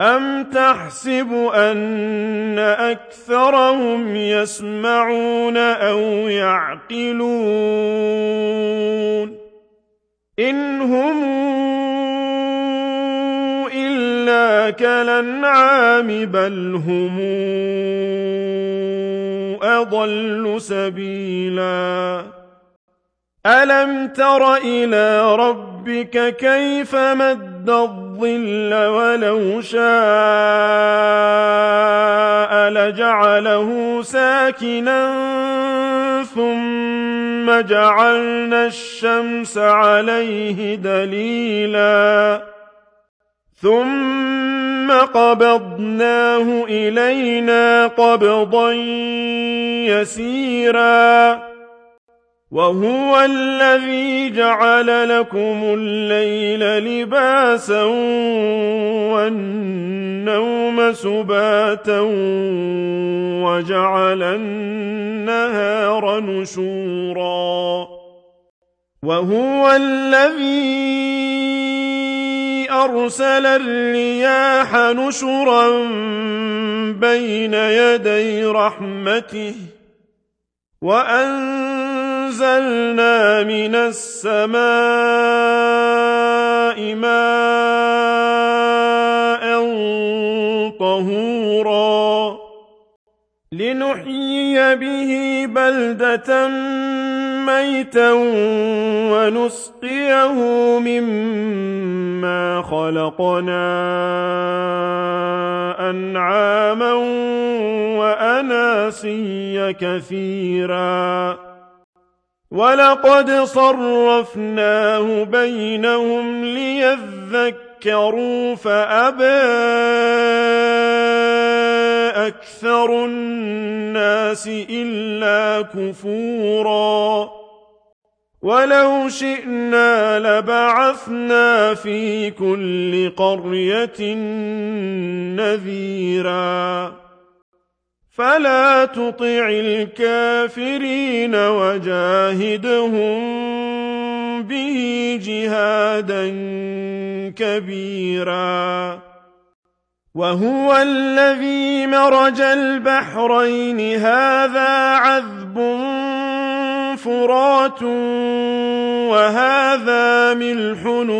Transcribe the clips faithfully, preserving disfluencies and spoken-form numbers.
أَمْ تَحْسَبُ أَنَّ أَكْثَرَهُمْ يَسْمَعُونَ أَوْ يَعْقِلُونَ إِنْ هُمْ إِلَّا كَالْأَنْعَامِ بَلْ هُمْ أَضَلُّ سَبِيلًا أَلَمْ تَرَ إِلَىٰ رَبِّكَ كَيْفَ مَدَّ الظِّلَّ وَلَوْ شَاءَ لَجَعَلَهُ سَاكِنًا ثُمَّ جَعَلْنَا الشَّمْسَ عَلَيْهِ دَلِيلًا ثُمَّ قَبَضْنَاهُ إِلَيْنَا قَبْضًا يَسِيرًا وَهُوَ الَّذِي جَعَلَ لَكُمُ اللَّيْلَ لِبَاسًا وَالنَّوْمَ سُبَاتًا وَجَعَلَ النَّهَارَ نُشُورًا وَهُوَ الَّذِي أَرْسَلَ الرِّيَاحَ نُشُرًا بَيْنَ يَدَيْ رَحْمَتِهِ وَأَنزَلْنَا مِنَ السَّمَاءِ مَاءً طَهُورًا لِنُحْيِيَ بِهِ بَلْدَةً مَّيْتًا وَنُسْقِيَهُ مِمَّا خَلَقْنَا أَنْعَامًا وَأَنَاسِيَّ كَثِيرًا وَلَقَدْ صَرَّفْنَاهُ بَيْنَهُمْ لِيَذَّكَّرُوا فَأَبَىٰ أَكْثَرُ النَّاسِ إِلَّا كُفُورًا وَلَوْ شِئْنَا لَبَعَثْنَا فِي كُلِّ قَرْيَةٍ نَذِيرًا فَلَا تُطِعِ الْكَافِرِينَ وَجَاهِدْهُم بِهِ جِهَادًا كَبِيرًا وَهُوَ الَّذِي مَرَجَ الْبَحْرَيْنِ هَٰذَا عَذْبٌ فُرَاتٌ وَهَٰذَا مِلْحٌ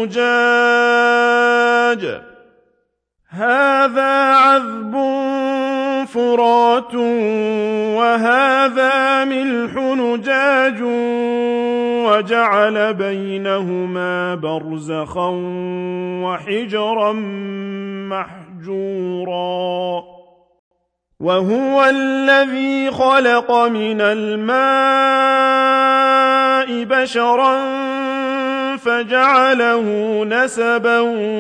أُجَاجٌ هَٰذَا عَذْبٌ فُرَاتٌ وَهَٰذَا مِلْحٌ أُجَاجٌ وَجَعَلَ بَيْنَهُمَا بَرْزَخًا وَحِجْرًا مَّحْجُورًا وَهُوَ الَّذِي خَلَقَ مِنَ الْمَاءِ بَشَرًا فَجَعَلَهُ نَسَبًا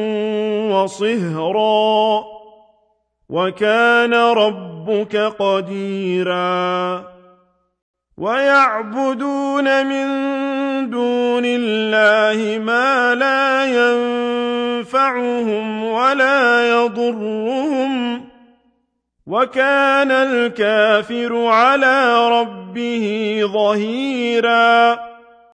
وَصِهْرًا وَكَانَ رَبُّكَ قَدِيرًا وَيَعْبُدُونَ مِن دُونِ اللَّهِ مَا لَا يَنفَعُهُمْ وَلَا يَضُرُّهُمْ وَكَانَ الْكَافِرُ عَلَىٰ رَبِّهِ ظَهِيرًا